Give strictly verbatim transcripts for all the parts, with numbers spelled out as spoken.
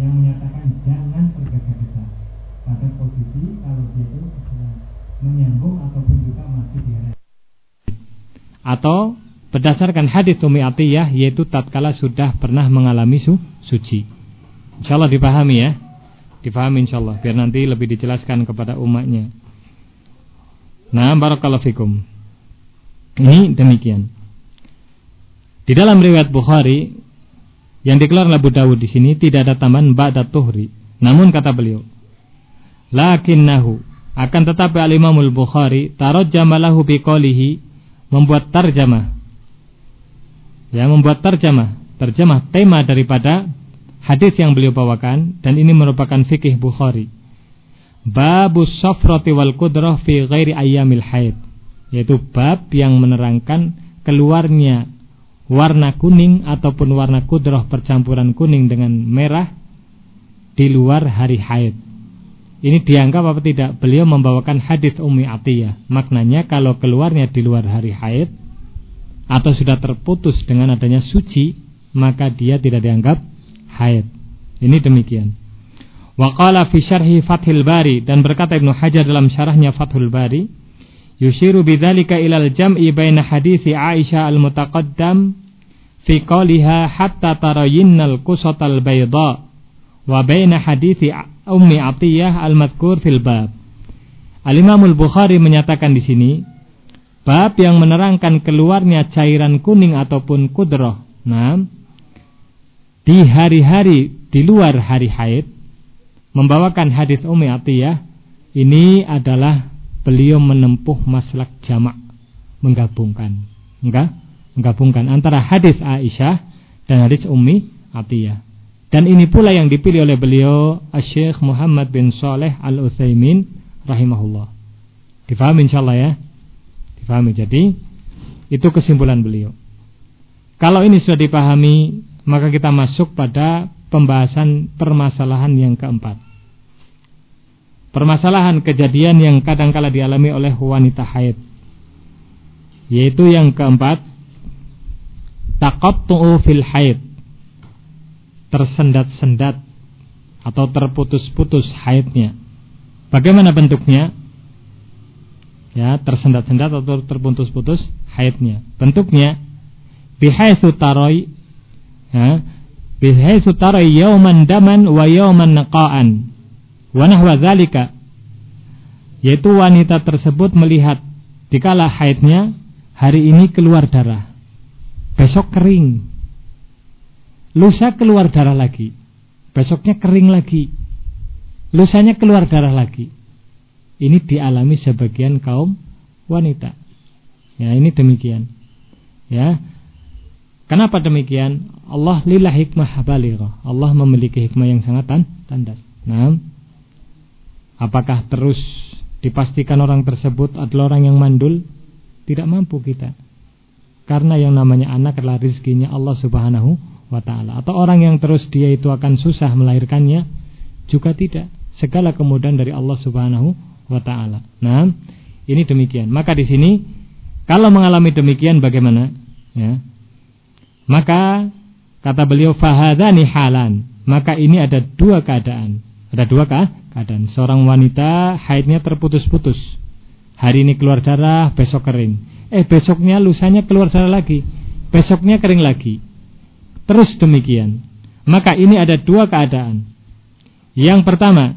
yang menyatakan jangan tergesa-gesa pada posisi kalau dia itu menyambung ataupun juga masih di hari. Atau berdasarkan hadis Ummi Atiyah, yaitu tatkala sudah pernah mengalami su suci. Insyaallah dipahami ya. Dipahami insyaallah biar nanti lebih dijelaskan kepada umatnya. Nah, barakallahu fikum. Ini demikian. Di dalam riwayat Bukhari yang dikeluarkan Abu Dawud di sini tidak ada tambahan ba'da tuhri. Namun kata beliau, lakinnahu, akan tetapi al-Imamul Bukhari tarajjama lahu biqaulihi, membuat tarjamah. Ya, membuat tarjamah, terjemah tema daripada hadis yang beliau bawakan, dan ini merupakan fikih Bukhari. Babus safrati wal qudrah fi ghairi ayyamil haid, yaitu bab yang menerangkan keluarnya warna kuning ataupun warna kudrah percampuran kuning dengan merah di luar hari haid. Ini dianggap apa tidak? Beliau membawakan hadis Ummi Atiyah. Maknanya kalau keluarnya di luar hari haid atau sudah terputus dengan adanya suci, maka dia tidak dianggap haid. Ini demikian. Wa qala fi syarhi Fathul Bari, dan berkata Ibnu Hajar dalam syarahnya Fathul Bari, yushiru bidzalika ilal jam'i baina hadisi Aisyah al-mutaqaddam fi qawliha hatta tarayinnal qusatal bayda wa baina hadisi Ummi Atiyah al-madhkur fil bab. Al-Imamul Bukhari menyatakan di sini bab yang menerangkan keluarnya cairan kuning ataupun kudrah, nah, di hari-hari di luar hari haid, membawakan hadis Ummi Atiyah. Ini adalah beliau menempuh maslak jamak, menggabungkan, enggak? Menggabungkan antara hadis Aisyah dan hadis Ummi Atiyah. Dan ini pula yang dipilih oleh beliau Asy-Syaikh Muhammad bin Shalih Al-Utsaimin rahimahullah. Difahami insyaallah ya? Difahami. Jadi itu kesimpulan beliau. Kalau ini sudah dipahami, maka kita masuk pada pembahasan permasalahan yang keempat. Permasalahan kejadian yang kadangkala dialami oleh wanita haid, yaitu yang keempat, taqattu'u fil haid, tersendat-sendat atau terputus-putus haidnya. Bagaimana bentuknya? Ya, tersendat-sendat atau terputus-putus haidnya. Bentuknya bihaitsu tarai, ya, bihaitsu tarai yauman daman wa yauman naqaan wa nahwa dzalika, yaitu wanita tersebut melihat dikala haidnya hari ini keluar darah, besok kering, lusa keluar darah lagi, besoknya kering lagi, lusanya keluar darah lagi. Ini dialami sebagian kaum wanita. Ya, ini demikian. Ya. Kenapa demikian? Allah lillah hikmah balighah. Allah memiliki hikmah yang sangat tandas. Nah, apakah terus dipastikan orang tersebut adalah orang yang mandul? Tidak mampu kita. Karena yang namanya anak adalah rizkinya Allah Subhanahu wa ta'ala. Atau orang yang terus dia itu akan susah melahirkannya? Juga tidak. Segala kemudahan dari Allah Subhanahu wa ta'ala. Nah, ini demikian. Maka di sini kalau mengalami demikian bagaimana? Ya. Maka kata beliau fahadhani halan. Maka ini ada dua keadaan. Ada dua keadaan. Seorang wanita haidnya terputus-putus. Hari ini keluar darah, besok kering. Eh besoknya lusanya keluar darah lagi, besoknya kering lagi. Terus demikian. Maka ini ada dua keadaan. Yang pertama,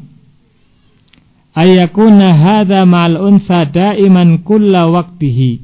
ayakuna hadza ma'al unsa daiman kulla waqtihi.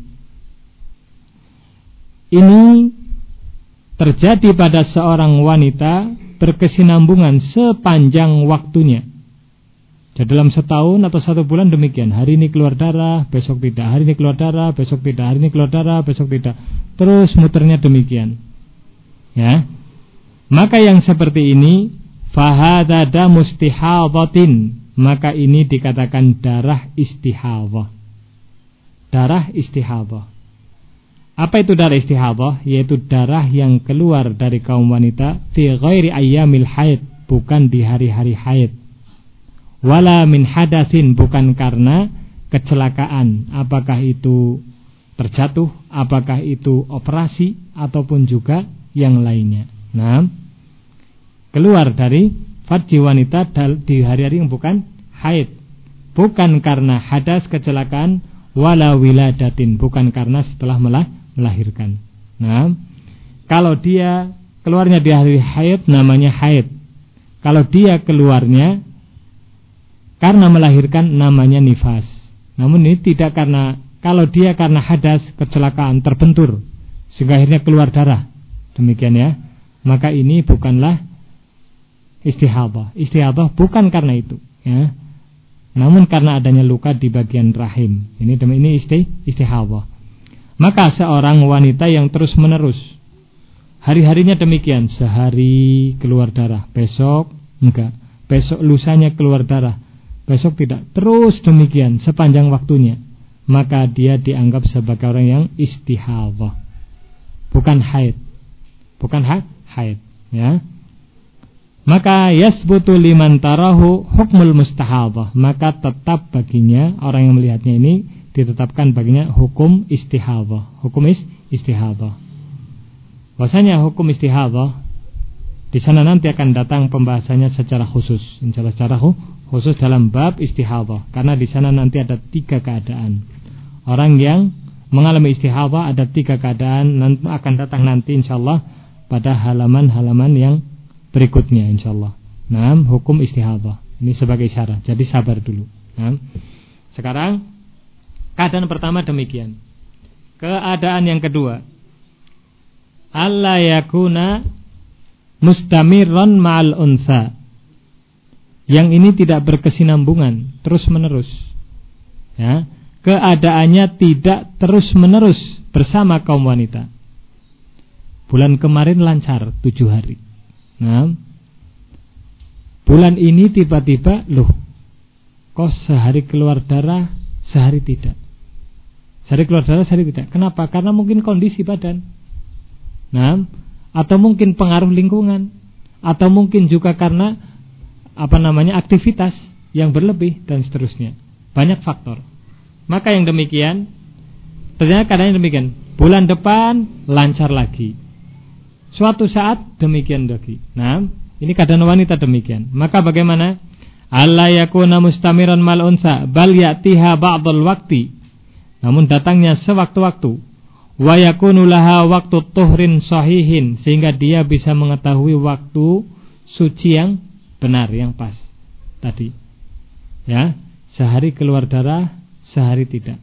Ini terjadi pada seorang wanita berkesinambungan sepanjang waktunya. Jadi dalam setahun atau satu bulan demikian. Hari ini keluar darah, besok tidak. Hari ini keluar darah, besok tidak. Hari ini keluar darah, besok tidak. Terus muternya demikian. Ya. Maka yang seperti ini fahadza damu istihadhatin, maka ini dikatakan darah istihadhah. Darah istihadhah. Apa itu darah istihadhah? Yaitu darah yang keluar dari kaum wanita fi ghairi ayyamil haid, bukan di hari-hari haid. Wala min hadatsin, bukan karena kecelakaan, apakah itu terjatuh, apakah itu operasi ataupun juga yang lainnya. Nah, keluar dari farji wanita di hari-hari yang bukan haid, bukan karena hadas kecelakaan, wala wiladatin, bukan karena setelah melahirkan. Nah, kalau dia keluarnya di hari haid namanya haid. Kalau dia keluarnya karena melahirkan namanya nifas. Namun ini tidak karena, kalau dia karena hadas kecelakaan terbentur sehingga akhirnya keluar darah, demikian ya, maka ini bukanlah istihadah. Istihadah bukan karena itu ya, namun karena adanya luka di bagian rahim. Ini demi ini isti, istihadah. Maka seorang wanita yang terus menerus hari-harinya demikian, sehari keluar darah, besok enggak, besok lusanya keluar darah, besok tidak, terus demikian sepanjang waktunya, maka dia dianggap sebagai orang yang istihadah, bukan haid, bukan ha- haid ya. Maka yasbutu liman tarahu hukmul mustahadah, maka tetap baginya, orang yang melihatnya ini ditetapkan baginya hukum istihadah, hukum is, istihadah. Bahasanya hukum istihadah di sana nanti akan datang pembahasannya secara khusus, insyaallah secara khusus dalam bab istihadah, karena di sana nanti ada tiga keadaan. Orang yang mengalami istihadah ada tiga keadaan, nanti akan datang nanti insyaallah pada halaman-halaman yang berikutnya insyaallah. Nah, hukum istihadah ini sebagai syarat. Jadi sabar dulu. Nah, sekarang keadaan pertama demikian. Keadaan yang kedua, alla yakuna mustamirran ma'al unsa. Yang ini tidak berkesinambungan terus-menerus. Ya, keadaannya tidak terus-menerus bersama kaum wanita. Bulan kemarin lancar tujuh hari. Nah, bulan ini tiba-tiba, loh, kok sehari keluar darah, sehari tidak. Sehari keluar darah, sehari tidak. Kenapa? Karena mungkin kondisi badan. Nah, atau mungkin pengaruh lingkungan, atau mungkin juga karena apa namanya aktivitas yang berlebih dan seterusnya. Banyak faktor. Maka yang demikian, ternyata keadaannya demikian. Bulan depan lancar lagi. Suatu saat demikian lagi. Nah, ini keadaan wanita demikian. Maka bagaimana? Alla yakuna mustamiran mal unsa bal ya'tiha ba'dul waqti. Namun datangnya sewaktu-waktu. Wa yakunu laha waqtu tuhrin sahihin, sehingga dia bisa mengetahui waktu suci yang benar, yang pas tadi. Ya, sehari keluar darah, sehari tidak.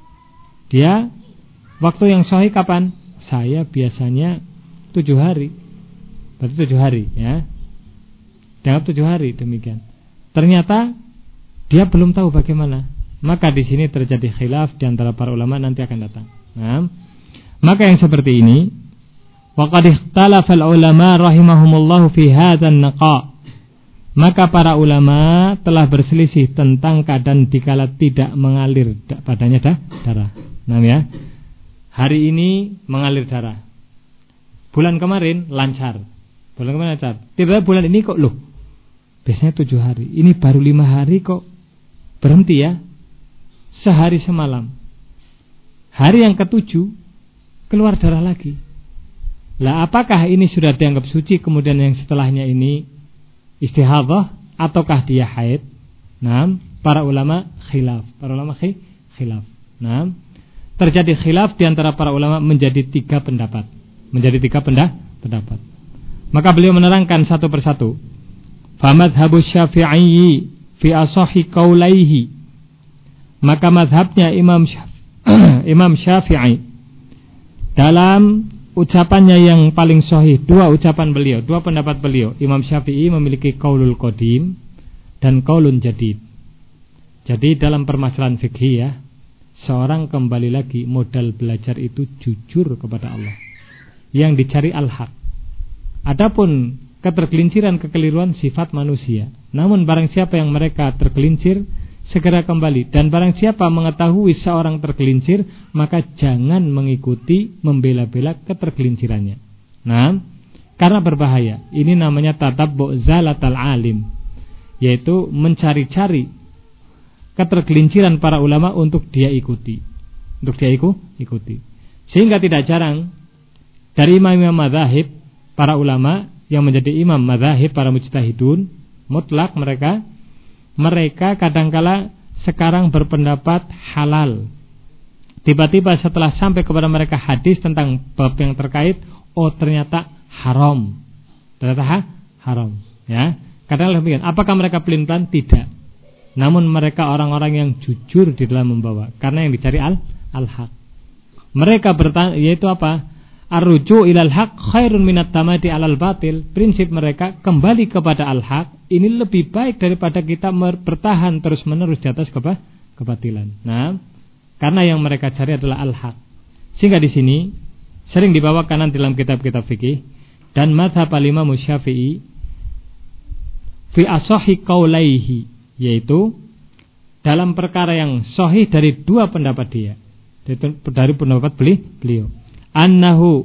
Dia waktu yang sahih kapan? Saya biasanya tujuh hari, berarti tujuh hari ya, dianggap tujuh hari demikian. Ternyata dia belum tahu bagaimana, maka di sini terjadi khilaf di antara para ulama, nanti akan datang. Nah, maka yang seperti ini, waqad ikhtalafa al-ulama rahimahumullah fi hadzal naqa. Maka para ulama telah berselisih tentang keadaan dikala tidak mengalir padanya dah darah. Nah ya, hari ini mengalir darah. Bulan kemarin lancar, bulan kemarin lancar. Tiba-tiba bulan ini kok loh, biasanya tujuh hari, ini baru lima hari kok berhenti ya, sehari semalam. Hari yang ketujuh keluar darah lagi. Lah apakah ini sudah dianggap suci, kemudian yang setelahnya ini istihadah ataukah dia haid? Nah, para ulama khilaf, para ulama khilaf. Nah, terjadi khilaf di antara para ulama menjadi tiga pendapat. Menjadi tiga pendapat. Maka beliau menerangkan satu persatu. Famadhabu Syafi'i fi asahi qaulaihi. Maka mazhabnya Imam Syafi'i, Imam Syafi'i dalam ucapannya yang paling sahih, dua ucapan beliau, dua pendapat beliau. Imam Syafi'i memiliki qaulul qadim dan qaulun jadid. Jadi dalam permasalahan fikih ya, seorang kembali lagi modal belajar itu jujur kepada Allah. Yang dicari al-haq. Adapun ketergelinciran, kekeliruan sifat manusia. Namun barang siapa yang mereka tergelincir, segera kembali. Dan barang siapa mengetahui seorang tergelincir, maka jangan mengikuti membela-bela ketergelincirannya. Nah, karena berbahaya. Ini namanya tatabbu' zalatal alim, yaitu mencari-cari ketergelinciran para ulama untuk dia ikuti, untuk dia ikuti. Sehingga tidak jarang dari imam-imam madzhab, para ulama yang menjadi imam madzhab, para mujtahidun, mutlak mereka mereka kadangkala sekarang berpendapat halal. Tiba-tiba setelah sampai kepada mereka hadis tentang bab yang terkait, oh ternyata haram. Ternyata ha? haram, ya. Kadang-kadang demikian. Apakah mereka pelin-pelan? Tidak. Namun mereka orang-orang yang jujur di dalam membawa, karena yang dicari al al-haq. Mereka bertanya, yaitu apa? Ar-ruju' ilal haq khairun minat tamadi alal batil. Prinsip mereka kembali kepada al-haq ini lebih baik daripada kita bertahan terus-menerus di atas keba kebatilan. Nah, karena yang mereka cari adalah al-haq. Sehingga di sini sering dibawakan dalam kitab-kitab fikih dan mazhab Imam Syafi'i fi asohi qaulaihi, yaitu dalam perkara yang sahih dari dua pendapat dia, dari pendapat beliau, annahu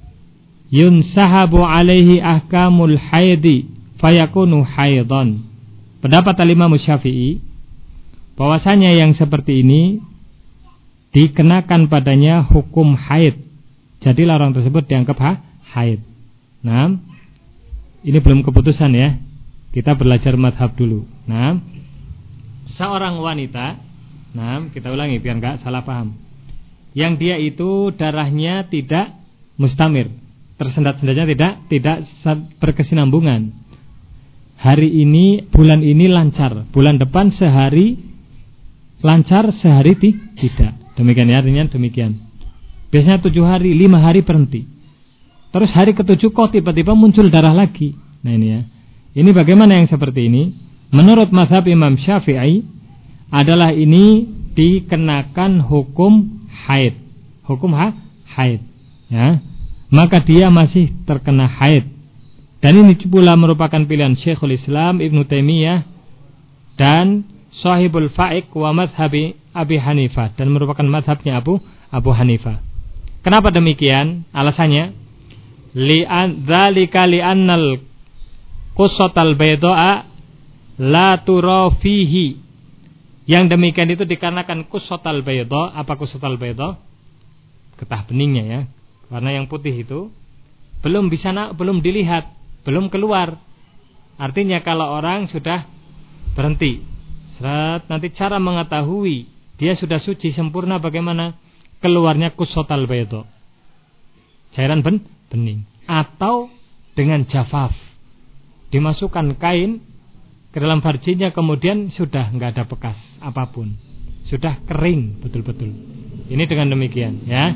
yunsahabu alaihi ahkamul haidi fayakunu haidan. Pendapat Imam Syafi'i bahwasanya yang seperti ini dikenakan padanya hukum haid, jadilah orang tersebut dianggap ha, haid. Nah, ini belum keputusan ya, kita belajar madhab dulu. Nah, seorang wanita, nah kita ulangi biar enggak salah paham, yang dia itu darahnya tidak mustamir, tersendat-sendatnya tidak tidak berkesinambungan. Hari ini, bulan ini lancar, bulan depan sehari lancar, sehari tidak. Demikian ya, artinya demikian. Biasanya tujuh hari, lima hari berhenti. Terus hari ketujuh kok tiba-tiba muncul darah lagi. Nah ini ya. Ini bagaimana yang seperti ini? Menurut mazhab Imam Syafi'i adalah ini dikenakan hukum haid. Hukum ha? haid. Ya. Maka dia masih terkena haid. Dan ini pula merupakan pilihan Syekhul Islam Ibnu Taimiyah dan Shahibul Fa'iq wa madhabi Abi Hanifah, dan merupakan madhabnya Abu Abu Hanifah. Kenapa demikian? Alasannya li'an dzalika li'annal qussatal bayda'a la tura fihi. Yang demikian itu dikarenakan qussatal bayda. Apa qussatal bayda? Getah beningnya ya. Warna yang putih itu belum bisa belum dilihat, belum keluar. Artinya kalau orang sudah berhenti, seret, nanti cara mengetahui dia sudah suci sempurna bagaimana? Keluarnya qussatal bayda, cairan ben, bening. Atau dengan jafaf, dimasukkan kain ke dalam farjinya, kemudian sudah enggak ada bekas apapun, sudah kering betul-betul. Ini dengan demikian ya.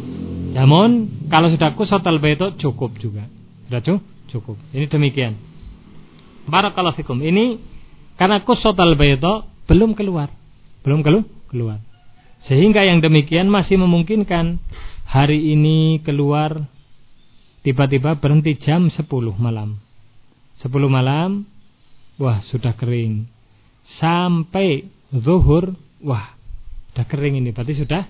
Namun kalau sudah qussatal bayda cukup juga. Sudah cukup. Ini demikian. Barakallahu fikum. Ini karena qussatal bayda belum keluar. Belum keluar. Sehingga yang demikian masih memungkinkan hari ini keluar, tiba-tiba berhenti jam sepuluh malam. sepuluh malam, wah sudah kering. Sampai zuhur, wah sudah kering ini, berarti sudah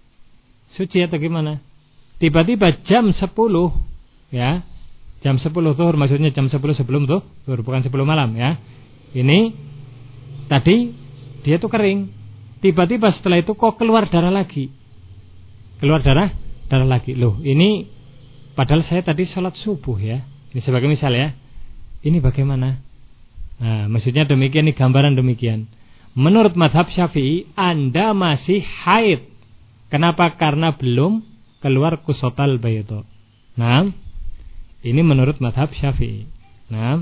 suci atau gimana? Tiba-tiba jam sepuluh, ya, jam sepuluh zuhur, maksudnya jam sepuluh sebelum zuhur, bukan sepuluh malam ya. Ini tadi dia tuh kering. Tiba-tiba setelah itu kok keluar darah lagi. Keluar darah, darah lagi. Loh, ini padahal saya tadi sholat subuh ya. Ini sebagai misal ya. Ini bagaimana? Nah, maksudnya demikian, ini gambaran demikian. Menurut mazhab Syafi'i, Anda masih haid. Kenapa? Karena belum keluar qussatal bayda. Nah, ini menurut mazhab Syafi'i. Nah,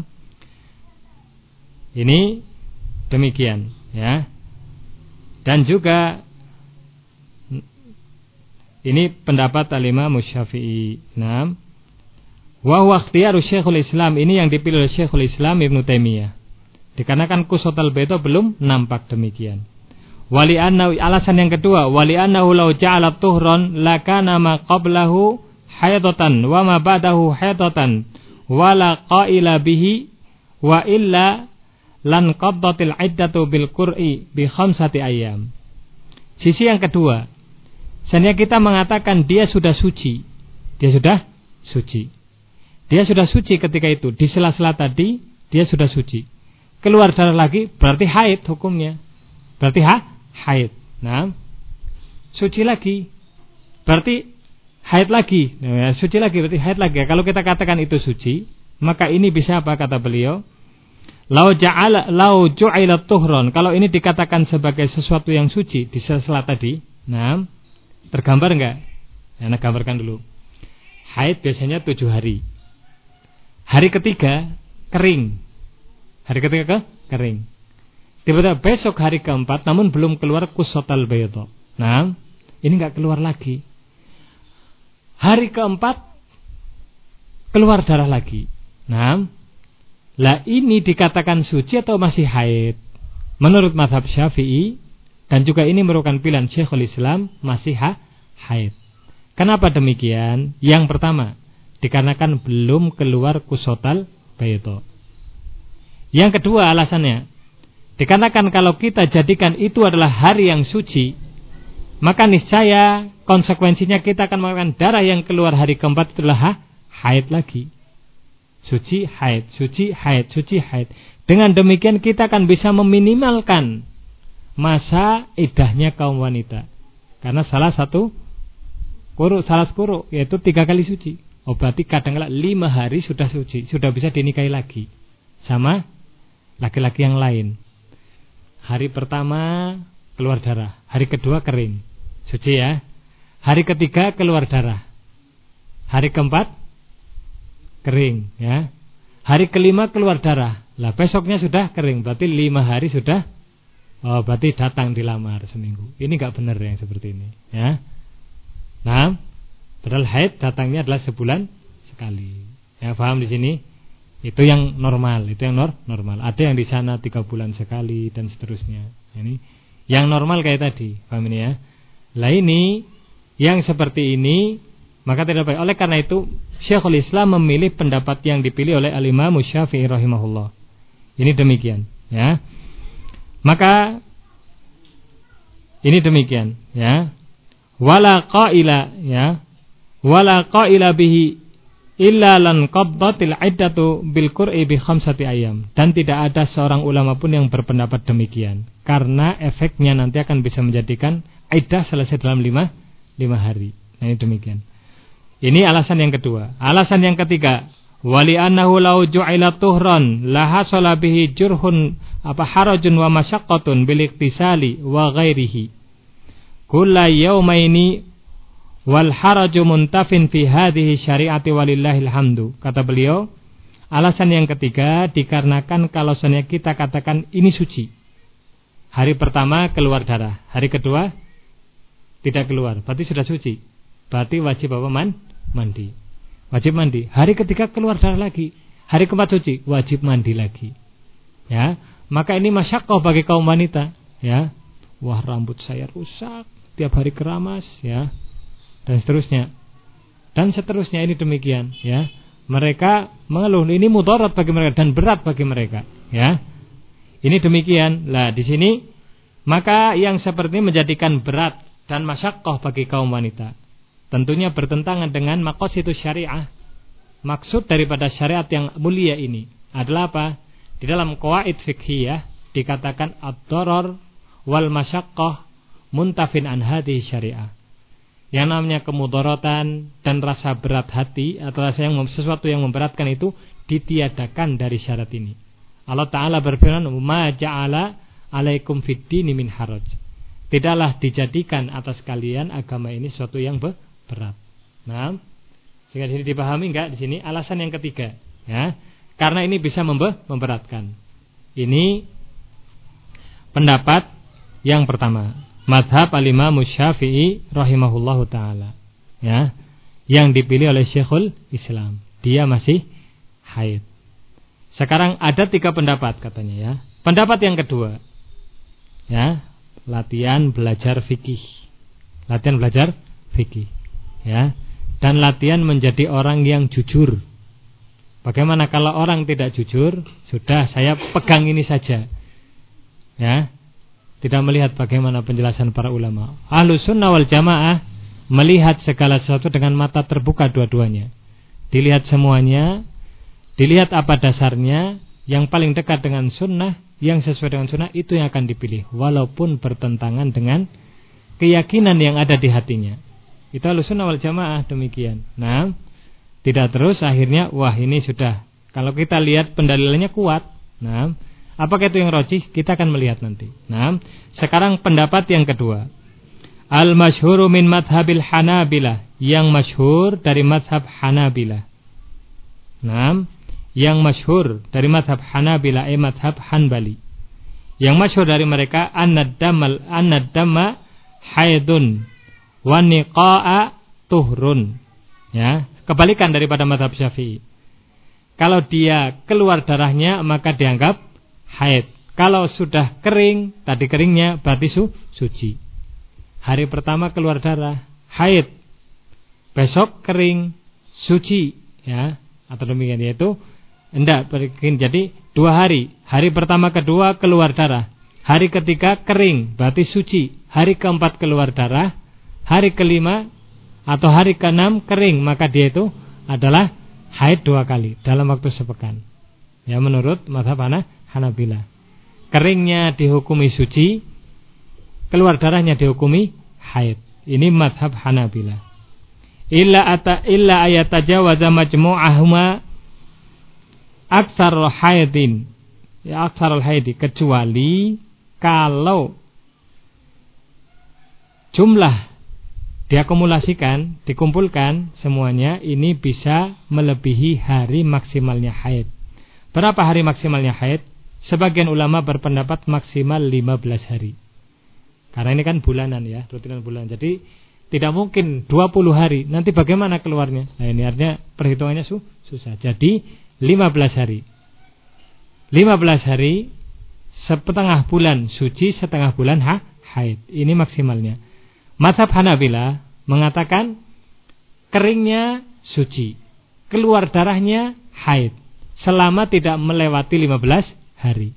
ini demikian ya. Dan juga ini pendapat Al-Imam Syafi'i. Nah, wa huwa ikhtiyaru Syekhul Islam, ini yang dipilih oleh Syekhul Islam Ibnu Taimiyah. Dikarenakan qussatal bayda belum nampak demikian. Wali annahu, alasan yang kedua, wali annahu law ja'ala tuhran lakana ma qablahu haidatan wa ma ba'dahu haidatan wala qaila bihi wa illa lan qaddatil iddatu bil qur'i bi khamsati ayyam. Sisi yang kedua, seandainya kita mengatakan dia sudah suci, dia sudah suci, dia sudah suci ketika itu, di sela-sela tadi dia sudah suci, keluar darah lagi, berarti haid hukumnya, berarti ha haid. Nah, suci lagi, berarti haid lagi. Nah, suci lagi berarti haid lagi. Kalau kita katakan itu suci, maka ini bisa apa kata beliau? lau ja'ala lau ju'ila tuhron, kalau ini dikatakan sebagai sesuatu yang suci di sela-sela tadi. Nah, tergambar enggak? Ya, nah, gambarkan dulu. Haid biasanya tujuh hari. Hari ketiga kering. Hari ketiga ke kering. Tiba-tiba besok hari keempat namun belum keluar kusotal baydo. Nah, ini enggak keluar lagi. Hari keempat keluar darah lagi. Nah, lah ini dikatakan suci atau masih haid? Menurut mazhab Syafi'i dan juga ini merupakan pilihan Syekhul Islam, masih ha, haid. Kenapa demikian? Yang pertama, dikarenakan belum keluar kusotal baydo. Yang kedua alasannya, dikarenakan kalau kita jadikan itu adalah hari yang suci, maka niscaya konsekuensinya kita akan mengatakan darah yang keluar hari keempat itulah ha, haid lagi. Suci, haid, suci, haid, suci, haid. Dengan demikian kita akan bisa meminimalkan masa iddahnya kaum wanita. Karena salah satu kuruk, salah kuruk yaitu tiga kali suci. Oh, berarti kadang-kadang lima hari sudah suci, sudah bisa dinikahi lagi sama laki-laki yang lain. Hari pertama keluar darah, hari kedua kering, suci ya. Hari ketiga keluar darah, hari keempat kering ya. Hari kelima keluar darah, lah besoknya sudah kering, berarti lima hari sudah. Oh, berarti datang dilamar seminggu. Ini enggak benar yang seperti ini ya. Nah, padahal haid datangnya adalah sebulan sekali. Ya, paham di sini? Itu yang normal, itu yang nor normal. Ada yang di sana tiga bulan sekali dan seterusnya. Ini yang normal kayak tadi, paham ini ya? Lah ini yang seperti ini maka tidak baik. Oleh karena itu Syekhul Islam memilih pendapat yang dipilih oleh Al-Imam Syafi'i rahimahullah. Ini demikian, ya. Maka ini demikian, ya. Wala qaila, ya. Wala qaila bihi illa lan qabdatil iddatu bil qur'i bi khamsati ayam. Dan tidak ada seorang ulama pun yang berpendapat demikian, karena efeknya nanti akan bisa menjadikan iddah selesai dalam lima, lima hari. Nah, ini demikian. Ini alasan yang kedua. Alasan yang ketiga, wali annahu law ju'ila tuhran la hasala bihi jurhun apa harajun wa masyaqqatun bil iktisali wa ghairihi kulla yaumaini wal haraju muntafin fi hadhihi syari'ati walillahil hamdu. Kata beliau, alasan yang ketiga dikarenakan kalau seandainya kita katakan ini suci, hari pertama keluar darah, hari kedua tidak keluar, berarti sudah suci, berarti wajib apa man? Mandi, wajib mandi. Hari ketiga keluar darah lagi, hari keempat suci, wajib mandi lagi. Ya, maka ini masyaqqah bagi kaum wanita. Ya, wah rambut saya rusak, tiap hari keramas, ya, dan seterusnya, dan seterusnya. Ini demikian, ya. Mereka mengeluh, ini mudarat bagi mereka dan berat bagi mereka. Ya, ini demikian. Lah di sini maka yang seperti ini menjadikan berat dan masyaqqah bagi kaum wanita. Tentunya bertentangan dengan maqasidus syariah. Maksud daripada syariat yang mulia ini adalah apa? Di dalam qawaid fiqhiyah dikatakan ad-darar wal masyaqqah muntafin an hadhihi syariah. Yang namanya kemudaratan dan rasa berat hati atau rasa yang sesuatu yang memberatkan itu ditiadakan dari syarat ini. Allah Ta'ala berfirman, ma ja'ala alaikum fid dini min haraj. Tidaklah dijadikan atas kalian agama ini sesuatu yang berat. Nah, sehingga di sini dipahami enggak di sini alasan yang ketiga, ya. Karena ini bisa membe- memberatkan. Ini pendapat yang pertama, mazhab Al-Imam Syafi'i rahimahullahu taala, ya, yang dipilih oleh Syekhul Islam. Dia masih haid. Sekarang ada tiga pendapat katanya, ya. Pendapat yang kedua, ya, latihan belajar fikih. Latihan belajar fikih. Ya, dan latihan menjadi orang yang jujur. Bagaimana kalau orang tidak jujur? Sudah, saya pegang ini saja. Ya, tidak melihat bagaimana penjelasan para ulama. Ahlus sunnah wal jamaah melihat segala sesuatu dengan mata terbuka dua-duanya. Dilihat semuanya, dilihat apa dasarnya, yang paling dekat dengan sunnah, yang sesuai dengan sunnah itu yang akan dipilih, walaupun bertentangan dengan keyakinan yang ada di hatinya. Itu Ahlussunnah wal Jamaah demikian. Nah, tidak terus akhirnya wah ini sudah, kalau kita lihat pendalilannya kuat, Nah, apakah itu yang rajih? Kita akan melihat nanti. Nah, sekarang pendapat yang kedua. Al-masyhuru min madhabil Hanabilah, yang masyhur dari madhab Hanabilah. Nah, yang masyhur dari madhab Hanabilah, eh madhab Hanbali. Yang masyhur dari mereka annad-damal annad-damma haidun wa niqa'a tuhrun. Ya, kebalikan daripada madhab Syafi'i. Kalau dia keluar darahnya maka dianggap haid. Kalau sudah kering, tadi keringnya berarti su, suci. Hari pertama keluar darah, haid. Besok kering, suci, ya. Atau demikian, yaitu enggak, jadi dua hari. Hari pertama kedua keluar darah. Hari ketiga kering, berarti suci. Hari keempat keluar darah. Hari kelima atau hari keenam kering, maka dia itu adalah haid dua kali dalam waktu sepekan. Ya, menurut mazhab Hanabilah. Keringnya dihukumi suci, keluar darahnya dihukumi haid. Ini mazhab Hanabilah. Illa ata illa ayatajawaza majmu'ahuma aktsar haidin. Ya, aktsar haidi, kecuali kalau jumlah diakumulasikan, dikumpulkan semuanya, ini bisa melebihi hari maksimalnya haid. Berapa hari maksimalnya haid? Sebagian ulama berpendapat maksimal lima belas hari. Karena ini kan bulanan ya, rutinan bulan. Jadi tidak mungkin dua puluh hari. Nanti bagaimana keluarnya? Nah, ini artinya perhitungannya su- susah. Jadi lima belas hari. lima belas hari, setengah bulan suci, setengah bulan ha, haid. Ini maksimalnya. Mazhab Hanabilah mengatakan keringnya suci, keluar darahnya haid, selama tidak melewati lima belas hari.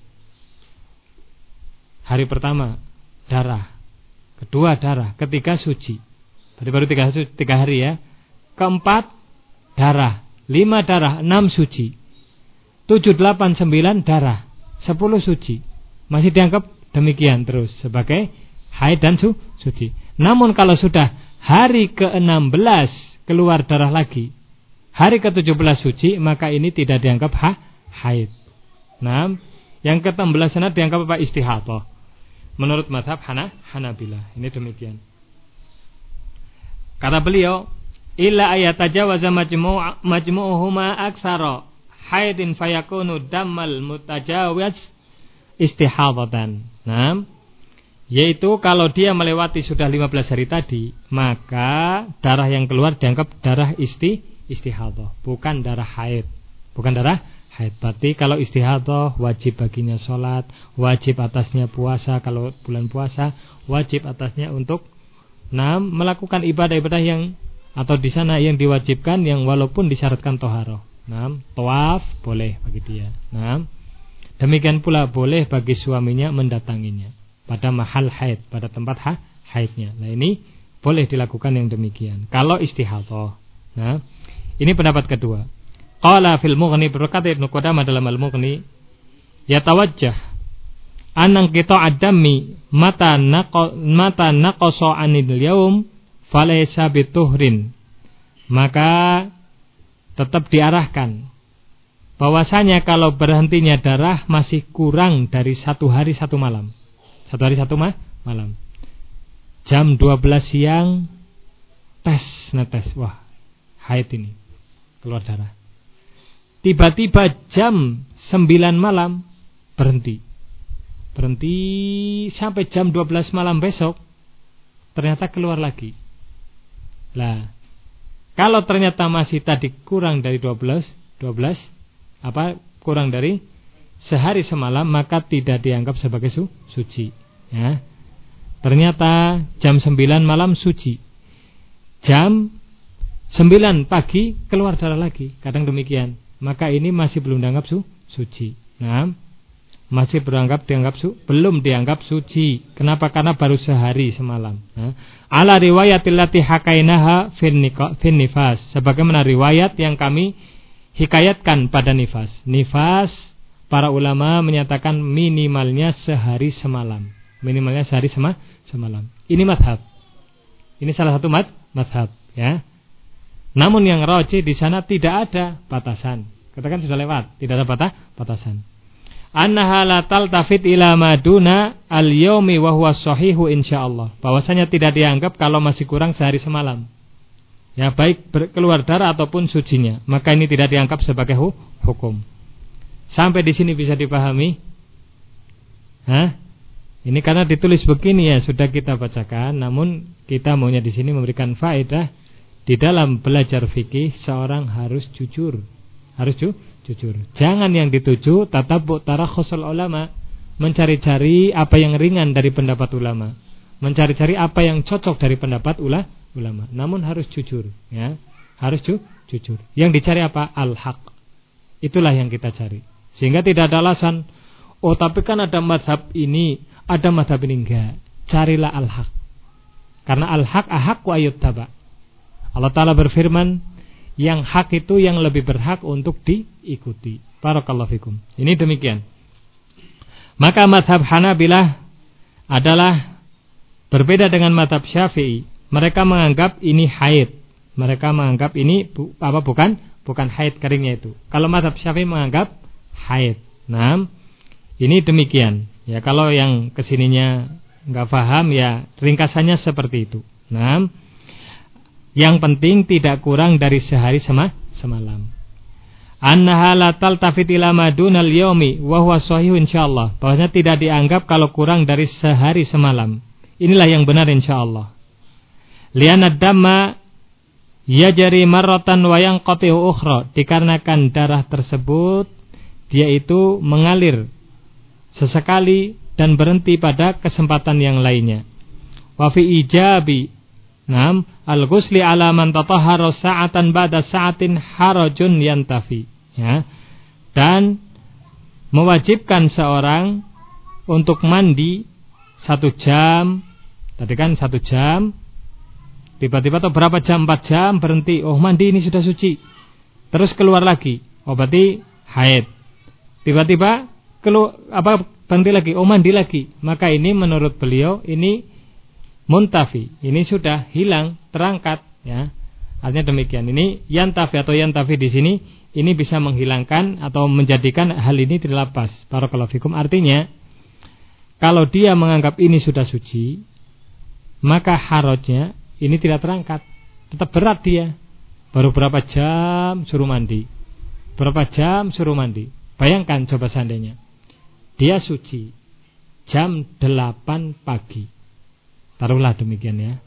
Hari pertama darah, kedua darah, ketiga suci. Berarti baru tiga, tiga hari ya. Keempat darah, lima darah, enam suci. Tujuh, delapan, sembilan darah, sepuluh suci. Masih dianggap demikian terus sebagai haid dan su, suci. Namun kalau sudah hari ke enam belas keluar darah lagi, hari ke tujuh belas suci, maka ini tidak dianggap ha, haid. Nah, yang ke enam belas sana dianggap apa? Istihadhah. Menurut mazhab Hana, Hanabilah. Ini demikian. Kata beliau, illa ayatajawaza majmu' majmu'uhuma aktsara haidin fayakunu dammal mutajawaz istihadatan. Nah, yaitu kalau dia melewati sudah lima belas hari tadi, maka darah yang keluar dianggap darah isti istihadhah, bukan darah haid. Bukan darah haid. Berarti kalau istihadhah wajib baginya sholat, wajib atasnya puasa kalau bulan puasa, wajib atasnya untuk nah, melakukan ibadah-ibadah yang atau di sana yang diwajibkan, yang walaupun disyaratkan toharoh. Nah, tawaf boleh bagi dia. Nah, demikian pula boleh bagi suaminya mendatanginya pada mahal haid, pada tempat ha, haidnya. Nah, ini boleh dilakukan yang demikian kalau istihadhah. Nah, ini pendapat kedua. Qala fil Mughni, berkata Ibnu Qudamah dalam Al-Mughni, yatawajjah anang kita adami mata naqo mata naqasa anil yaum falaysa bituhrin. Maka tetap diarahkan bahwasanya kalau berhentinya darah masih kurang dari satu hari satu malam. Satu hari satu ma- malam. Jam dua belas siang tes netes, wah haid ini, keluar darah. Tiba-tiba jam sembilan malam berhenti. Berhenti sampai jam dua belas malam besok ternyata keluar lagi. Lah, kalau ternyata masih tadi kurang dari dua belas, dua belas apa kurang dari sehari semalam, maka tidak dianggap sebagai su, suci. Ya. Ternyata jam sembilan malam suci, jam sembilan pagi keluar darah lagi, kadang demikian. Maka ini masih belum dianggap su, suci. Nah, masih beranggap dianggap su, belum dianggap suci. Kenapa? Karena baru sehari semalam. Nah, ala riwayatil lati hakainaha fin nifas, sebagaimana riwayat yang kami hikayatkan pada nifas. Nifas para ulama menyatakan minimalnya sehari semalam. Minimalnya sehari sema, semalam. Ini mazhab. Ini salah satu mad, mazhab, ya. Namun yang rajih di sana tidak ada batasan. Katakan sudah lewat, tidak ada batas, batasan. annaha la taltafit ila maduna al-yaumi wa huwa shahihu insyaallah. Bahwasanya tidak dianggap kalau masih kurang sehari semalam. Ya, baik keluar darah ataupun sucinya, maka ini tidak dianggap sebagai hu- hukum. Sampai di sini bisa dipahami? Hah? Ini karena ditulis begini ya, sudah kita bacakan, namun kita maunya di sini memberikan faedah. Di dalam belajar fikih seorang harus jujur. Harus ju, jujur. Jangan yang dituju tatabu tarakhusul ulama, mencari-cari apa yang ringan dari pendapat ulama, mencari-cari apa yang cocok dari pendapat ula, ulama. Namun harus jujur, ya. Harus ju, jujur. Yang dicari apa? Al-haq. Itulah yang kita cari. Sehingga tidak ada alasan, oh tapi kan ada mazhab ini, ada mazhab ini. Enggak. Carilah al-haq. Karena al-haq ahaq wa ayyuttaba. Allah Ta'ala berfirman, yang hak itu yang lebih berhak untuk diikuti. Barakallahu fikum. Ini demikian. Maka mazhab Hanabilah adalah berbeda dengan mazhab Syafi'i. Mereka menganggap ini haid. Mereka menganggap ini bu, apa bukan bukan haid keringnya itu. Kalau mazhab Syafi'i menganggap haid. Nah, ini demikian. Ya, kalau yang kesininya nggak paham ya ringkasannya seperti itu. Nah, yang penting tidak kurang dari sehari sema, semalam. Annaha la taltafit ila madunal yaumi wa huwa shahih insyaallah. Bahwasanya tidak dianggap kalau kurang dari sehari semalam. Inilah yang benar insyaallah. Li'anna damma yajri marratan wa yanqati'u ukhra. Dikarenakan darah tersebut dia itu mengalir sesekali dan berhenti pada kesempatan yang lainnya. Wa fi ijabi Naam, al-ghusli ala man tatahhara sa'atan ba'da sa'atin harajun yantafi. Ya. Dan mewajibkan seorang untuk mandi satu jam. Tadi kan satu jam. Tiba-tiba atau berapa jam, empat jam berhenti. Oh mandi ini sudah suci. Terus keluar lagi. Oh berarti haid. Tiba-tiba keluar apa berhenti lagi. Oh mandi lagi. Maka ini menurut beliau ini muntafi, ini sudah hilang, terangkat, ya. Artinya demikian. Ini yantafi atau yantafi di sini ini bisa menghilangkan atau menjadikan hal ini tidak lepas. Barakallahu fikum. Artinya kalau dia menganggap ini sudah suci, maka harajnya ini tidak terangkat. Tetap berat dia. Baru berapa jam suruh mandi. Berapa jam suruh mandi. Bayangkan coba seandainya dia suci jam delapan pagi. Taruhlah demikian ya.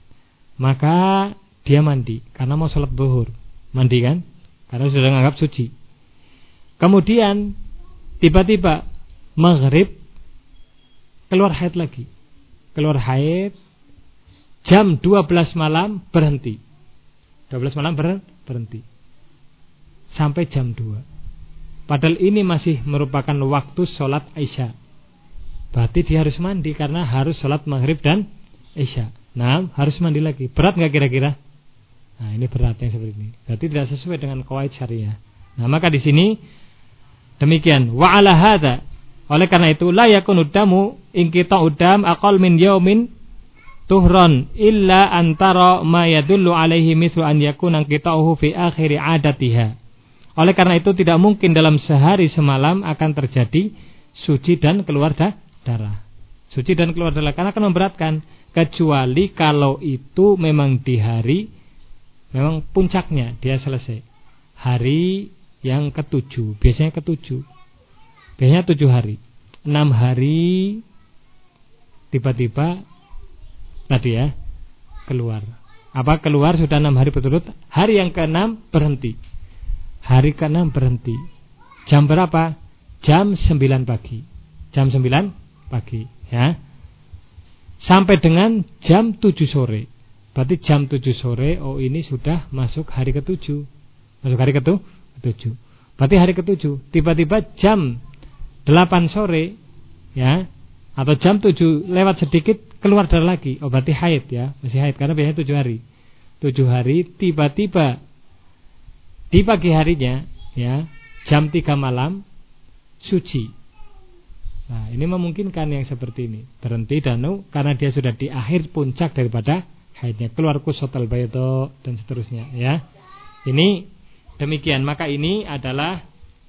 Maka dia mandi karena mau sholat zuhur. Mandi kan? Karena sudah menganggap suci. Kemudian tiba-tiba maghrib keluar haid lagi. Keluar haid jam dua belas malam berhenti. dua belas malam ber- berhenti. Sampai jam dua. Padahal ini masih merupakan waktu sholat Isya. Berarti dia harus mandi karena harus sholat maghrib dan Isya. Nah, harus mandi lagi. Berat nggak kira-kira? Nah, ini berat yang seperti ini. Berarti tidak sesuai dengan qawaid syariah. Nah, maka di sini demikian. Wa ala hadza. Oleh karena itu la yakunu damu inqita udam aqal min yaumin tuhran illa antara ma yadullu alaihi mithlu an yakuna qita'uhu fi akhir adatiha. Oleh karena itu tidak mungkin dalam sehari semalam akan terjadi suci dan keluar darah. Suci dan keluar darah karena akan memberatkan. Kecuali kalau itu memang di hari memang puncaknya dia selesai. Hari yang ketujuh, biasanya ketujuh. Biasanya tujuh hari. Enam hari tiba-tiba tadi ya keluar. Apa keluar sudah enam hari berturut? Hari yang keenam berhenti. Hari keenam berhenti. Jam berapa? Jam sembilan pagi. Jam sembilan pagi, ya. Sampai dengan jam tujuh sore. Berarti jam tujuh sore, oh ini sudah masuk hari ketujuh. Masuk hari ketu, ketujuh. Berarti hari ketujuh. Tiba-tiba jam delapan sore, ya, atau jam tujuh lewat sedikit keluar darah lagi. Oh berarti haid ya, masih haid karena biasanya tujuh hari. Tujuh hari tiba-tiba di pagi harinya, ya, jam tiga malam suci. Nah, ini memungkinkan yang seperti ini. Berhenti danu karena dia sudah di akhir puncak daripada haidnya. Keluar kusotal baydo dan seterusnya, ya. Ini demikian. Maka ini adalah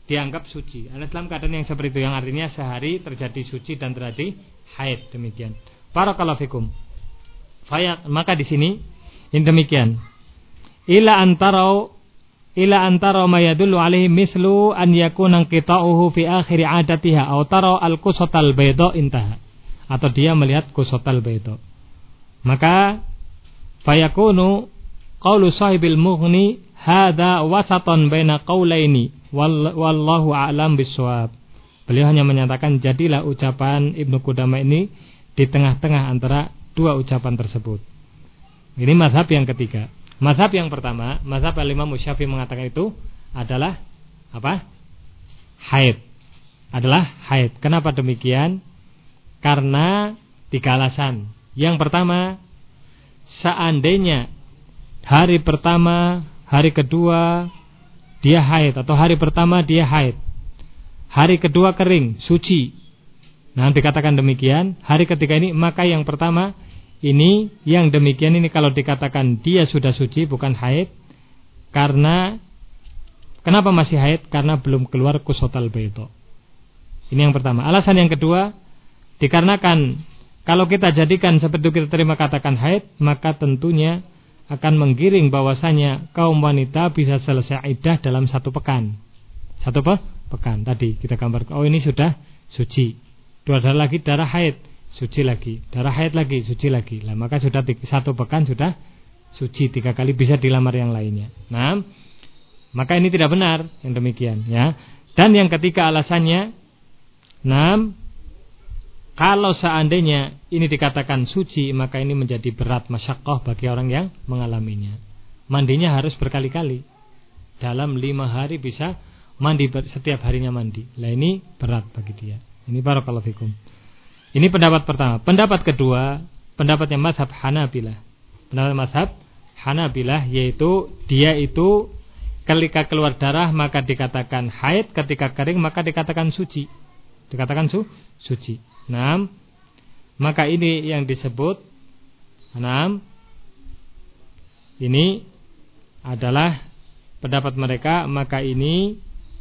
dianggap suci. Dalam keadaan yang seperti itu, yang artinya sehari terjadi suci dan terjadi haid, demikian. Barakallahu fikum. Fayak, maka di sini ini demikian. Ila antarau ila antara ma yadullu alaihi mislu an yakuna qita'uhu fi akhir 'adatiha aw tara al-qusatal bayda intaha, atau dia melihat qusatal bayda, maka fayakunu qaulu sahibil mughni hadza wasatan baina qaulaini wallahu a'lam bissawab. Beliau hanya menyatakan jadilah ucapan Ibnu Qudamah ini di tengah-tengah antara dua ucapan tersebut. Ini mazhab yang ketiga. Mazhab yang pertama, mazhab Al-Imam Syafi'i mengatakan itu adalah apa? Haid. Adalah haid. Kenapa demikian? Karena tiga alasan. Yang pertama, seandainya hari pertama, hari kedua dia haid, atau hari pertama dia haid, hari kedua kering, suci. Nah, dikatakan demikian, hari ketiga ini, maka yang pertama ini, yang demikian ini kalau dikatakan dia sudah suci, bukan haid. Karena kenapa masih haid? Karena belum keluar qusatal bayda. Ini yang pertama. Alasan yang kedua, dikarenakan kalau kita jadikan seperti kita terima katakan haid, maka tentunya akan menggiring bahwasanya kaum wanita bisa selesai iddah dalam satu pekan. Satu pe? pekan tadi kita gambarkan. Oh, ini sudah suci. Dua darah lagi darah haid, suci lagi, darah haid lagi, suci lagi. Lah maka sudah tiga, satu pekan sudah suci, tiga kali bisa dilamar yang lainnya. Nah, maka ini tidak benar yang demikian, ya. Dan yang ketiga alasannya, nah, kalau seandainya ini dikatakan suci, maka ini menjadi berat masyaqqah bagi orang yang mengalaminya. Mandinya harus berkali-kali. Dalam lima hari bisa mandi setiap harinya mandi. Lah ini berat bagi dia. Ini barakallahu fikum. Ini pendapat pertama. Pendapat kedua, pendapatnya mazhab Hanabilah. Pendapat mazhab Hanabilah yaitu dia itu ketika keluar darah maka dikatakan haid, ketika kering maka dikatakan suci. Dikatakan su, suci. Nah, maka ini yang disebut, nah, ini adalah pendapat mereka, maka ini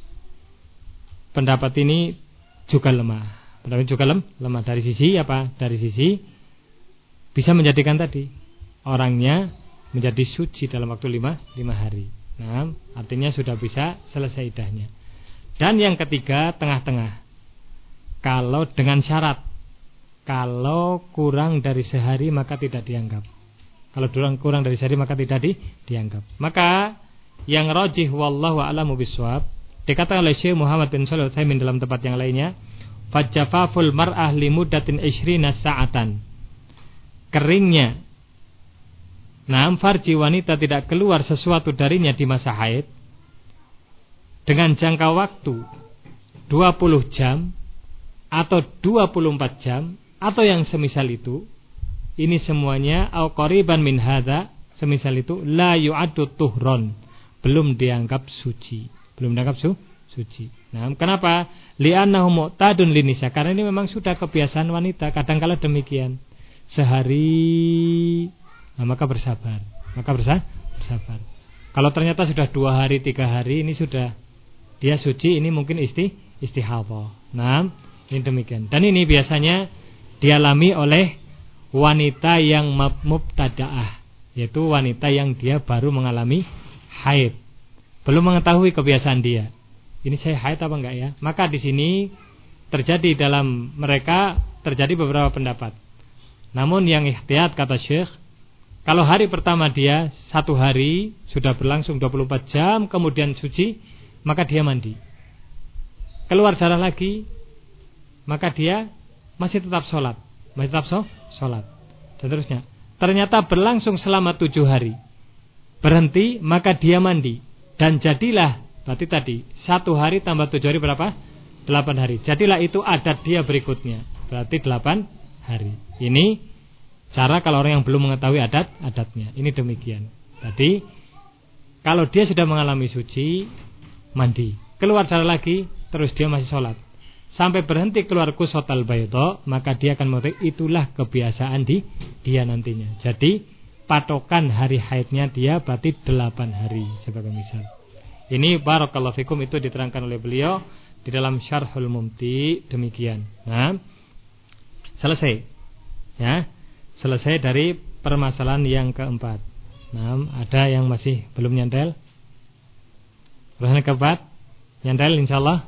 pendapat ini juga lemah. Pendapat juga lem, lemah dari sisi apa? Dari sisi bisa menjadikan tadi orangnya menjadi suci dalam waktu lima, lima hari. Nah, artinya sudah bisa selesai iddahnya. Dan yang ketiga, tengah-tengah. Kalau dengan syarat, kalau kurang dari sehari maka tidak dianggap. Kalau kurang kurang dari sehari maka tidak di, dianggap. Maka yang rajih wallahu a'lamu bissawab, dikatakan oleh Syekh Muhammad bin Shalih Al-Utsaimin dalam tempat yang lainnya, fajafaful mar'ah limudatin ishrina sa'atan. Keringnya, nah, farji wanita tidak keluar sesuatu darinya di masa haid dengan jangka waktu dua puluh jam atau dua puluh empat jam atau yang semisal itu, ini semuanya au qariban min hadza, semisal itu la yu'addu tuhron, belum dianggap suci, belum dianggap su, suci. Nah, kenapa? Li'annahu mu'tadun linisa, karena ini memang sudah kebiasaan wanita, kadang-kala demikian. Sehari, nah, maka bersabar, maka bersa- bersabar. Kalau ternyata sudah dua hari, tiga hari, ini sudah dia suci, ini mungkin isti istihadhah. Nah, ini demikian. Dan ini biasanya dialami oleh wanita yang mubtadaah, yaitu wanita yang dia baru mengalami haid, belum mengetahui kebiasaan dia. Ini saya haid apa enggak ya? Maka di sini terjadi dalam mereka terjadi beberapa pendapat. Namun yang ihtiyat kata Syekh, kalau hari pertama dia satu hari sudah berlangsung dua puluh empat jam kemudian suci, maka dia mandi. Keluar darah lagi, maka dia masih tetap sholat, masih tetap sholat, dan terusnya. Ternyata berlangsung selama tujuh hari, berhenti, maka dia mandi, dan jadilah, berarti tadi satu hari tambah tujuh hari berapa? Delapan hari. Jadilah itu adat dia berikutnya, berarti delapan hari. Ini cara kalau orang yang belum mengetahui adat adatnya. Ini demikian. Tadi kalau dia sudah mengalami suci, mandi, keluar darah lagi, terus dia masih sholat sampai berhenti keluar qusatal bayda, maka dia akan mengetahui itulah kebiasaan di dia nantinya. Jadi patokan hari haidnya dia berarti delapan hari sebagai misal. Ini barakallahu fikum itu diterangkan oleh beliau di dalam Syarhul Mumti demikian. Nah, selesai. Ya. Selesai dari permasalahan yang keempat. Nah, ada yang masih belum nyantel? Permasalahan keempat? Nyantel insyaallah?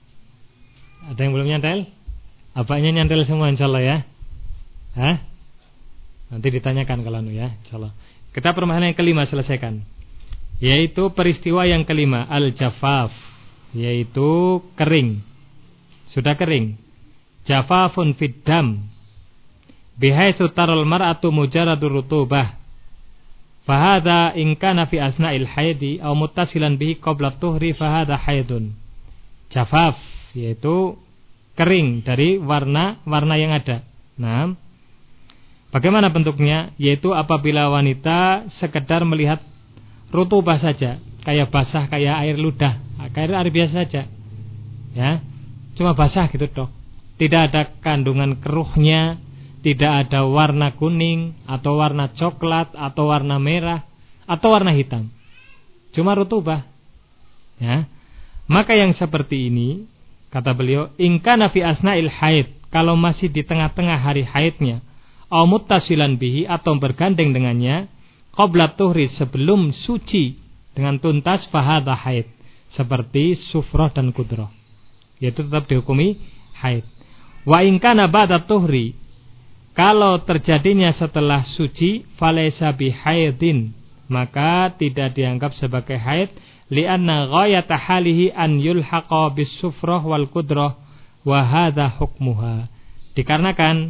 Ada yang belum nyantel? Apanya nyantel semua insyaallah ya? Hah? Nanti ditanyakan kalau anu ya, insyaallah. Kita permasalahan yang kelima selesaikan. Yaitu peristiwa yang kelima, al-jafaf, yaitu kering. Sudah kering. Jafafun fid dam. Bihaitsu taral mar'atu mujaradur rutubah. Fa hadza in kana fi asna'il haidi aw muttasilan bihi qabla tuhri fa hadza haidun. Jafaf yaitu kering dari warna-warna yang ada. Nah, bagaimana bentuknya? Yaitu apabila wanita sekedar melihat rutubah saja, kayak basah, kayak air ludah, kayak air biasa saja. Ya, cuma basah gitu toh. Tidak ada kandungan keruhnya, tidak ada warna kuning atau warna coklat atau warna merah atau warna hitam. Cuma rutubah. Ya. Maka yang seperti ini, kata beliau, in kana fi asna'il haid, kalau masih di tengah-tengah hari haidnya, au muttasilan bihi atau bergandeng dengannya, qabla tuhri sebelum suci dengan tuntas, fahadha haid, seperti sufrah dan kudrah, yaitu tetap dihukumi haid. Wa in kana ba'da tuhri, kalau terjadinya setelah suci, falaysa bihaidin, maka tidak dianggap sebagai haid, li'anna ghayata halihi an yulhaqa bis sufrah wal kudrah wa hadha hukmuha. Dikarenakan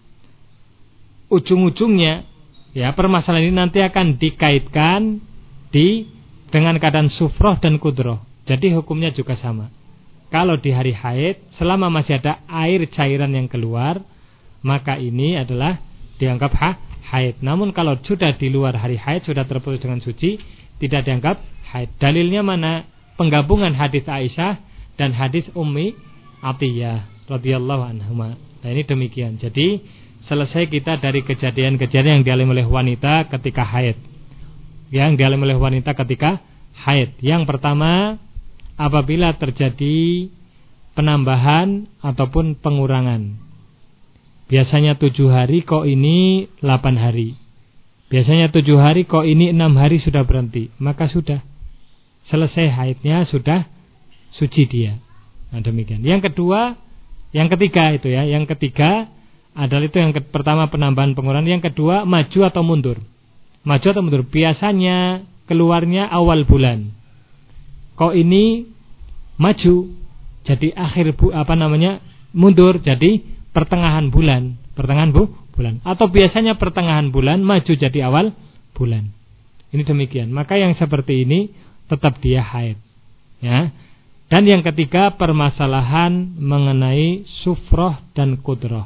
ujung-ujungnya, ya, permasalahan ini nanti akan dikaitkan di dengan keadaan sufrah dan kudrah. Jadi hukumnya juga sama. Kalau di hari haid, selama masih ada air cairan yang keluar, maka ini adalah dianggap ha, haid. Namun kalau sudah di luar hari haid, sudah terputus dengan suci, tidak dianggap haid. Dalilnya mana? Penggabungan hadis Aisyah dan hadis Ummi Atiyah radhiyallahu anhuma. Nah, ini demikian. Jadi selesai kita dari kejadian-kejadian yang dialami oleh wanita ketika haid. Yang dialami oleh wanita ketika haid. Yang pertama, apabila terjadi penambahan ataupun pengurangan. Biasanya tujuh hari, kok ini delapan hari. Biasanya tujuh hari, kok ini enam hari sudah berhenti. Maka sudah selesai haidnya, sudah suci dia. Nah, demikian. Yang kedua, yang ketiga itu ya. Yang ketiga adalah itu yang ke- pertama penambahan pengurangan. Yang kedua, maju atau mundur. Maju atau mundur. Biasanya keluarnya awal bulan. Kok ini maju, jadi akhir bu, apa namanya mundur, jadi pertengahan bulan, pertengahan bu, bulan. Atau biasanya pertengahan bulan maju jadi awal bulan. Ini demikian. Maka yang seperti ini tetap dia haid. Ya. Dan yang ketiga, permasalahan mengenai sufroh dan kudroh.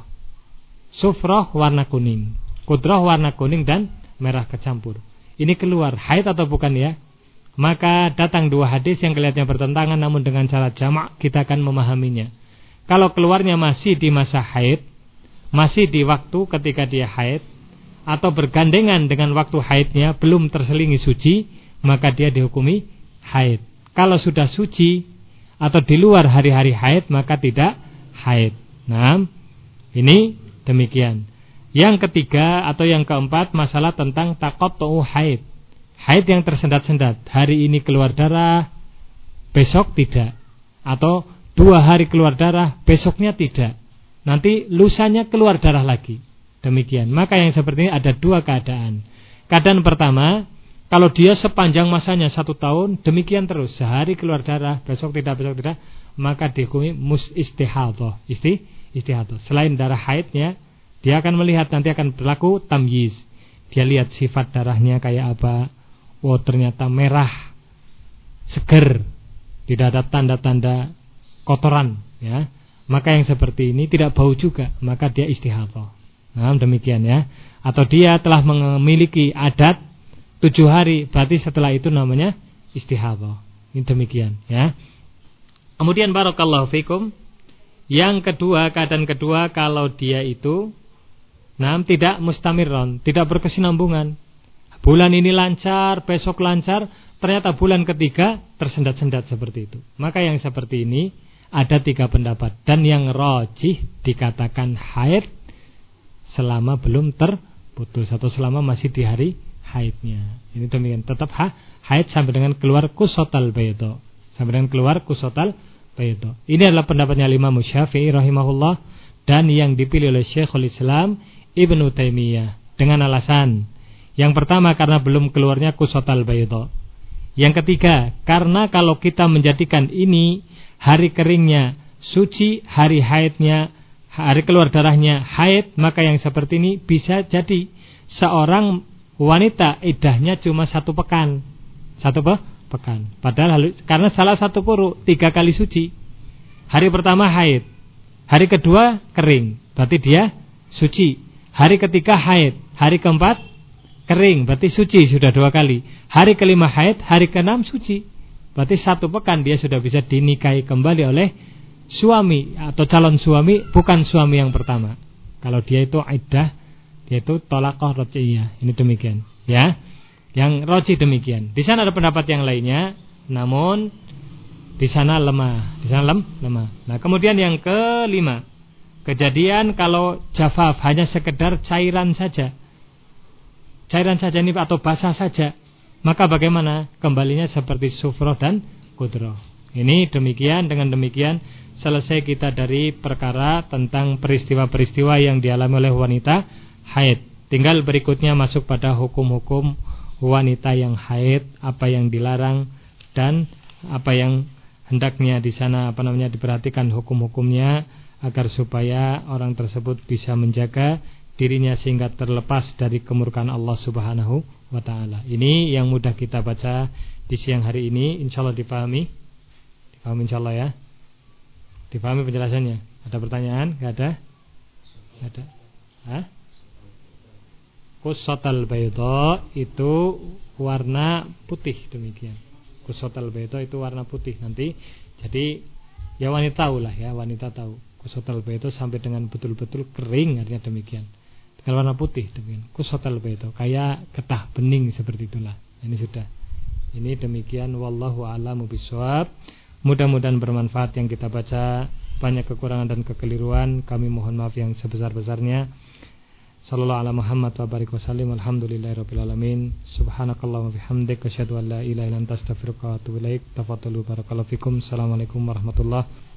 Sufroh warna kuning, kudroh warna kuning dan merah kecampur. Ini keluar haid atau bukan ya? Maka datang dua hadis yang kelihatannya bertentangan, namun dengan cara jamak kita akan memahaminya. Kalau keluarnya masih di masa haid, masih di waktu ketika dia haid, atau bergandengan dengan waktu haidnya, belum terselingi suci, maka dia dihukumi haid. Kalau sudah suci atau di luar hari-hari haid, maka tidak haid. Nah, ini demikian. Yang ketiga atau yang keempat, masalah tentang taqattu haid. Haid yang tersendat-sendat. Hari ini keluar darah, besok tidak. Atau dua hari keluar darah, besoknya tidak. Nanti lusanya keluar darah lagi. Demikian. Maka yang seperti ini ada dua keadaan. Keadaan pertama, kalau dia sepanjang masanya satu tahun, demikian terus. Sehari keluar darah, besok tidak, besok tidak, maka dihukumi mus istihadhah. Isti, istihadhah. Selain darah haidnya, dia akan melihat, nanti akan berlaku tamyiz. Dia lihat sifat darahnya kayak apa. Oh, ternyata merah, seger, tidak ada tanda-tanda kotoran, ya. Maka yang seperti ini tidak bau juga, maka dia istihadhah. Nah, demikian ya. Atau dia telah memiliki adat tujuh hari, berarti setelah itu namanya istihadhah. Ini demikian ya. Kemudian barakallahu fikum, yang kedua, keadaan kedua, kalau dia itu nah, tidak mustamirron, tidak berkesinambungan. Bulan ini lancar, besok lancar, ternyata bulan ketiga tersendat-sendat seperti itu. Maka yang seperti ini ada tiga pendapat, dan yang rajih dikatakan haid selama belum terputus atau selama masih di hari haidnya. Ini demikian, tetap ha, haid sampai dengan keluar kusotal baydo, sampai dengan keluar kusotal baydo. Ini adalah pendapatnya Imam Syafi'i rahimahullah, dan yang dipilih oleh Syekhul Islam Ibnu Taimiyah dengan alasan yang pertama karena belum keluarnya kusotal baydo. Yang ketiga, karena kalau kita menjadikan ini hari keringnya suci, hari haidnya, hari keluar darahnya haid, maka yang seperti ini bisa jadi seorang wanita iddahnya cuma satu pekan, satu pe? pekan. Padahal karena salah satu kuru tiga kali suci. Hari pertama haid, hari kedua kering, berarti dia suci. Hari ketiga haid, hari keempat kering, berarti suci sudah dua kali. Hari kelima haid, hari keenam suci. Berarti satu pekan dia sudah bisa dinikahi kembali oleh suami atau calon suami, bukan suami yang pertama. Kalau dia itu iddah, dia itu tolaqah raj'iyah. Ini demikian, ya. Yang rajih demikian. Di sana ada pendapat yang lainnya, namun di sana lemah. Di sana lem, lemah. Nah, kemudian yang kelima, kejadian kalau jafaf hanya sekedar cairan saja. Cairan saja ini atau basah saja, maka bagaimana? Kembalinya seperti sufroh dan kudroh. Ini demikian, dengan demikian selesai kita dari perkara tentang peristiwa-peristiwa yang dialami oleh wanita haid. Tinggal berikutnya masuk pada hukum-hukum wanita yang haid, apa yang dilarang dan apa yang hendaknya di sana apa namanya diperhatikan hukum-hukumnya, agar supaya orang tersebut bisa menjaga dirinya sehingga terlepas dari kemurkaan Allah Subhanahu wa ta'ala. Ini yang mudah kita baca di siang hari ini. InsyaAllah dipahami. Dipahami insyaAllah ya. Dipahami penjelasannya. Ada pertanyaan? Gak ada? Gak ada? Hah? Kusotal baydo itu warna putih, demikian. Kusotal baydo itu warna putih. Nanti jadi ya wanita tahu lah ya, wanita tahu. Kusotal baydo sampai dengan betul-betul kering, artinya demikian. Kalau warna putih demikian, kusotal baydo, kayak getah bening seperti itulah. Ini sudah. Ini demikian, wallahu a'lamu bishawab. Mudah-mudahan bermanfaat yang kita baca. Banyak kekurangan dan kekeliruan, kami mohon maaf yang sebesar-besarnya. Sallallahu ala Muhammad wa barik wa sallim. Alhamdulillahirabbil alamin. Subhanakallahumma bihamdika asyhadu an la ilaha illa anta astaghfiruka wa atubu ilaik. Tafadhalu barakallahu fikum. Assalamualaikum warahmatullahi